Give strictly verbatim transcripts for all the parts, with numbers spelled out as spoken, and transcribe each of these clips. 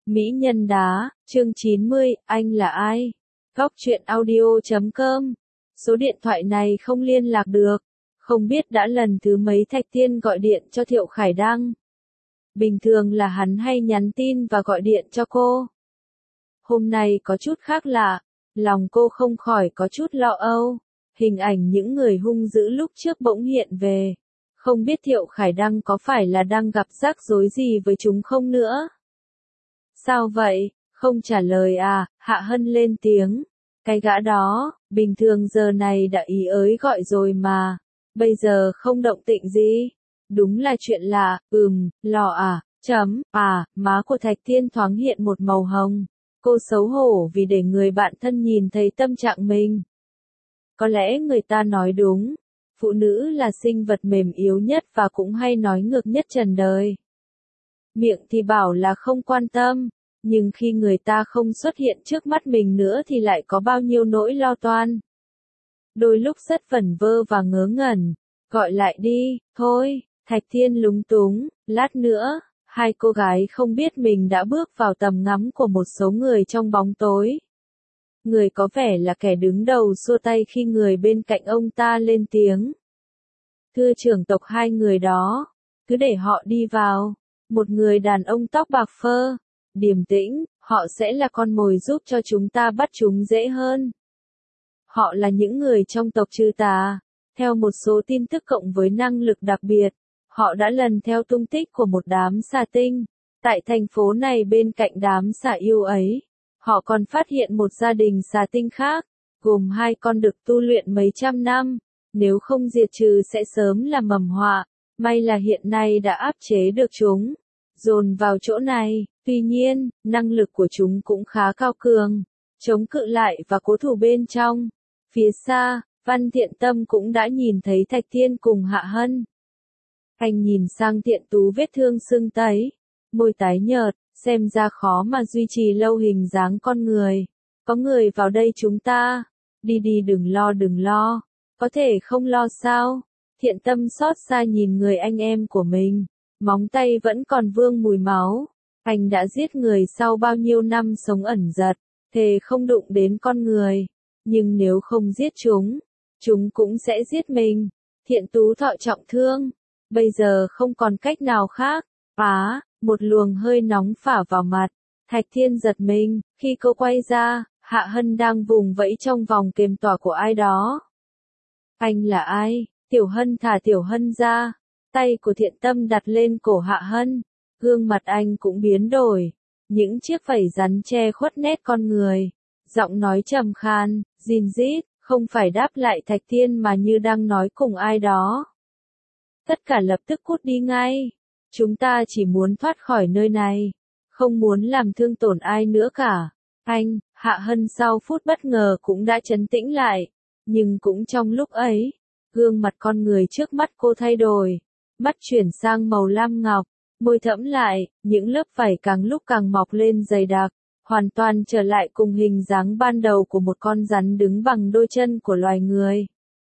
Mỹ nhân đá, chương chín mươi, anh là ai? Góc truyện audio chấm com. Số điện thoại này không liên lạc được. Không biết đã lần thứ mấy Thạch Tiên gọi điện cho Thiệu Khải Đăng. Bình thường là hắn hay nhắn tin và gọi điện cho cô. Hôm nay có chút khác lạ, lòng cô không khỏi có chút lo âu. Hình ảnh những người hung dữ lúc trước bỗng hiện về. Không biết Thiệu Khải Đăng có phải là đang gặp rắc rối gì với chúng không nữa? Sao vậy, không trả lời à? Hạ Hân lên tiếng. Cái gã đó, bình thường giờ này đã ý ới gọi rồi mà. Bây giờ không động tĩnh gì. Đúng là chuyện lạ, ừm, lò à, chấm, à, má của Thạch Tiên thoáng hiện một màu hồng. Cô xấu hổ vì để người bạn thân nhìn thấy tâm trạng mình. Có lẽ người ta nói đúng. Phụ nữ là sinh vật mềm yếu nhất và cũng hay nói ngược nhất trần đời. Miệng thì bảo là không quan tâm, nhưng khi người ta không xuất hiện trước mắt mình nữa thì lại có bao nhiêu nỗi lo toan. Đôi lúc rất vẩn vơ và ngớ ngẩn. Gọi lại đi, thôi, Thạch Tiên lúng túng, lát nữa, hai cô gái không biết mình đã bước vào tầm ngắm của một số người trong bóng tối. Người có vẻ là kẻ đứng đầu xua tay khi người bên cạnh ông ta lên tiếng. Thưa trưởng tộc hai người đó, cứ để họ đi vào. Một người đàn ông tóc bạc phơ, điềm tĩnh, họ sẽ là con mồi giúp cho chúng ta bắt chúng dễ hơn. Họ là những người trong tộc Trư Tà. Theo một số tin tức cộng với năng lực đặc biệt, họ đã lần theo tung tích của một đám xà tinh. Tại thành phố này bên cạnh đám xà yêu ấy, họ còn phát hiện một gia đình xà tinh khác, gồm hai con được tu luyện mấy trăm năm. Nếu không diệt trừ sẽ sớm là mầm họa. May là hiện nay đã áp chế được chúng, dồn vào chỗ này. Tuy nhiên, năng lực của chúng cũng khá cao cường, chống cự lại và cố thủ bên trong. Phía xa, Văn Thiện Tâm cũng đã nhìn thấy Thạch Tiên cùng Hạ Hân. Anh nhìn sang Thiện Tú vết thương sưng tấy, môi tái nhợt, xem ra khó mà duy trì lâu hình dáng con người. Có người vào đây chúng ta. Đi đi đừng lo đừng lo. Có thể không lo sao? Thiện Tâm xót xa nhìn người anh em của mình. Móng tay vẫn còn vương mùi máu. Anh đã giết người sau bao nhiêu năm sống ẩn giật. Thề không đụng đến con người. Nhưng nếu không giết chúng, chúng cũng sẽ giết mình. Thiện Tú thọ trọng thương. Bây giờ không còn cách nào khác. Á, một luồng hơi nóng phả vào mặt. Thạch Tiên giật mình. Khi cô quay ra, Hạ Hân đang vùng vẫy trong vòng kềm tỏa của ai đó. Anh là ai? Tiểu Hân thả Tiểu Hân ra. Tay của Thiện Tâm đặt lên cổ Hạ Hân. Gương mặt anh cũng biến đổi. Những chiếc vảy rắn che khuất nét con người. Giọng nói trầm khan, rin rít, không phải đáp lại Thạch Tiên mà như đang nói cùng ai đó. Tất cả lập tức cút đi ngay. Chúng ta chỉ muốn thoát khỏi nơi này. Không muốn làm thương tổn ai nữa cả. Anh, Hạ Hân sau phút bất ngờ cũng đã trấn tĩnh lại. Nhưng cũng trong lúc ấy, gương mặt con người trước mắt cô thay đổi. Mắt chuyển sang màu lam ngọc, môi thẫm lại, những lớp vảy càng lúc càng mọc lên dày đặc. Hoàn toàn trở lại cùng hình dáng ban đầu của một con rắn đứng bằng đôi chân của loài người.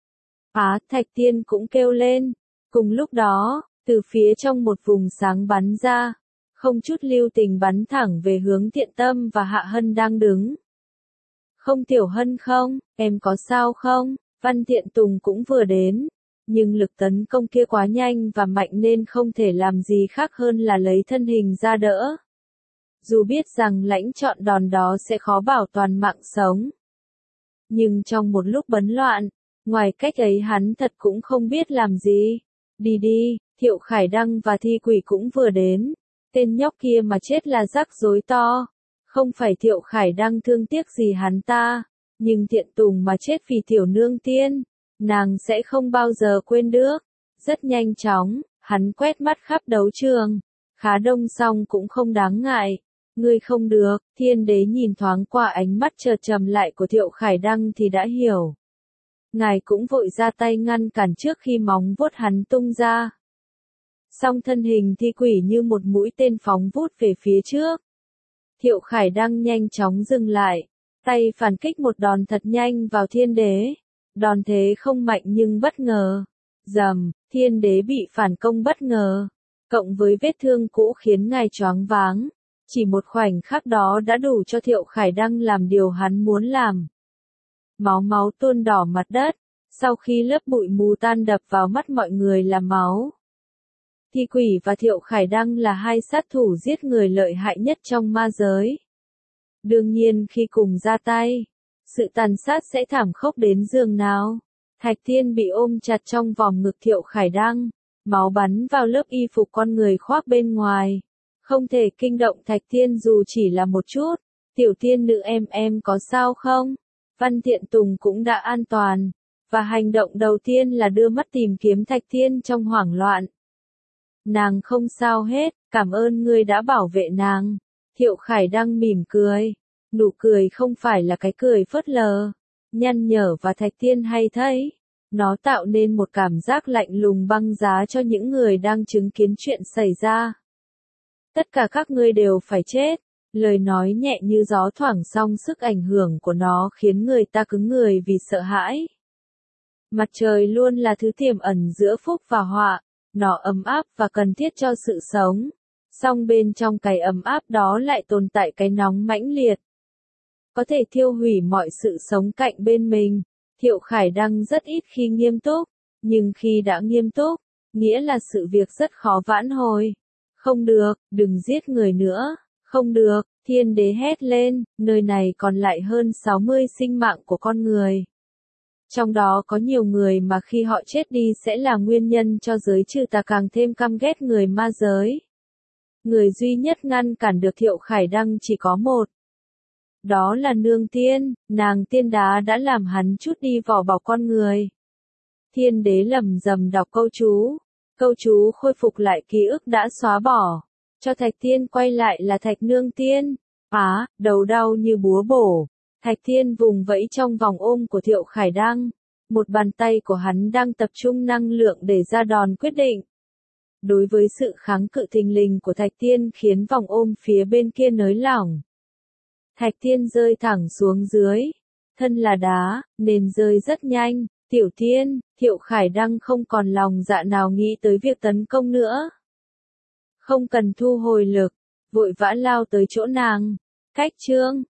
Á, Thạch Tiên cũng kêu lên. Cùng lúc đó, từ phía trong một vùng sáng bắn ra, không chút lưu tình bắn thẳng về hướng Thiện Tâm và Hạ Hân đang đứng. Không Tiểu Hân không, em có sao không? Văn Thiện Tùng cũng vừa đến. Nhưng lực tấn công kia quá nhanh và mạnh nên không thể làm gì khác hơn là lấy thân hình ra đỡ. Dù biết rằng lãnh chọn đòn đó sẽ khó bảo toàn mạng sống. Nhưng trong một lúc bấn loạn, ngoài cách ấy hắn thật cũng không biết làm gì. Đi đi, Thiệu Khải Đăng và Thi Quỷ cũng vừa đến. Tên nhóc kia mà chết là rắc rối to. Không phải Thiệu Khải Đăng thương tiếc gì hắn ta, nhưng Thiện Tùng mà chết vì Tiểu Nương Tiên, nàng sẽ không bao giờ quên được. Rất nhanh chóng, hắn quét mắt khắp đấu trường. Khá đông song cũng không đáng ngại. Ngươi không được, Thiên Đế nhìn thoáng qua ánh mắt chợt trầm lại của Thiệu Khải Đăng thì đã hiểu. Ngài cũng vội ra tay ngăn cản trước khi móng vuốt hắn tung ra. Song thân hình Thi Quỷ như một mũi tên phóng vút về phía trước. Thiệu Khải Đăng nhanh chóng dừng lại, tay phản kích một đòn thật nhanh vào Thiên Đế. Đòn thế không mạnh nhưng bất ngờ. Rầm, Thiên Đế bị phản công bất ngờ, cộng với vết thương cũ khiến ngài choáng váng. Chỉ một khoảnh khắc đó đã đủ cho Thiệu Khải Đăng làm điều hắn muốn làm. Máu máu tuôn đỏ mặt đất, sau khi lớp bụi mù tan đập vào mắt mọi người là máu. Thi Quỷ và Thiệu Khải Đăng là hai sát thủ giết người lợi hại nhất trong ma giới. Đương nhiên khi cùng ra tay, sự tàn sát sẽ thảm khốc đến giường nào. Thạch Thiên bị ôm chặt trong vòng ngực Thiệu Khải Đăng, máu bắn vào lớp y phục con người khoác bên ngoài. Không thể kinh động Thạch Thiên dù chỉ là một chút. Tiểu tiên nữ em em có sao không? Văn Thiện Tùng cũng đã an toàn. Và hành động đầu tiên là đưa mắt tìm kiếm Thạch Thiên trong hoảng loạn. Nàng không sao hết, cảm ơn ngươi đã bảo vệ nàng. Thiệu Khải Đăng mỉm cười. Nụ cười không phải là cái cười phớt lờ, nhăn nhở và Thạch Thiên hay thấy. Nó tạo nên một cảm giác lạnh lùng băng giá cho những người đang chứng kiến chuyện xảy ra. Tất cả các ngươi đều phải chết. Lời nói nhẹ như gió thoảng song sức ảnh hưởng của nó khiến người ta cứng người vì sợ hãi. Mặt trời luôn là thứ tiềm ẩn giữa phúc và họa. Nó ấm áp và cần thiết cho sự sống. Song bên trong cái ấm áp đó lại tồn tại cái nóng mãnh liệt. Có thể thiêu hủy mọi sự sống cạnh bên mình. Thiệu Khải Đăng rất ít khi nghiêm túc. Nhưng khi đã nghiêm túc, nghĩa là sự việc rất khó vãn hồi. Không được, đừng giết người nữa. Không được, Thiên Đế hét lên, nơi này còn lại hơn sáu mươi sinh mạng của con người. Trong đó có nhiều người mà khi họ chết đi sẽ là nguyên nhân cho giới trừ tà càng thêm căm ghét người ma giới. Người duy nhất ngăn cản được Thiệu Khải Đăng chỉ có một. Đó là Nương Tiên, nàng tiên đá đã làm hắn chút đi vỏ bọc con người. Thiên Đế lẩm rầm đọc câu chú. Câu chú khôi phục lại ký ức đã xóa bỏ. Cho Thạch Thiên quay lại là Thạch Nương Tiên. Á, đầu đau như búa bổ. Thạch Thiên vùng vẫy trong vòng ôm của Thiệu Khải Đăng. Một bàn tay của hắn đang tập trung năng lượng để ra đòn quyết định. Đối với sự kháng cự thình lình của Thạch Thiên khiến vòng ôm phía bên kia nới lỏng. Thạch Thiên rơi thẳng xuống dưới. Thân là đá, nên rơi rất nhanh. Tiểu Thiên, Thiệu Khải Đăng không còn lòng dạ nào nghĩ tới việc tấn công nữa. Không cần thu hồi lực, vội vã lao tới chỗ nàng. Cách chương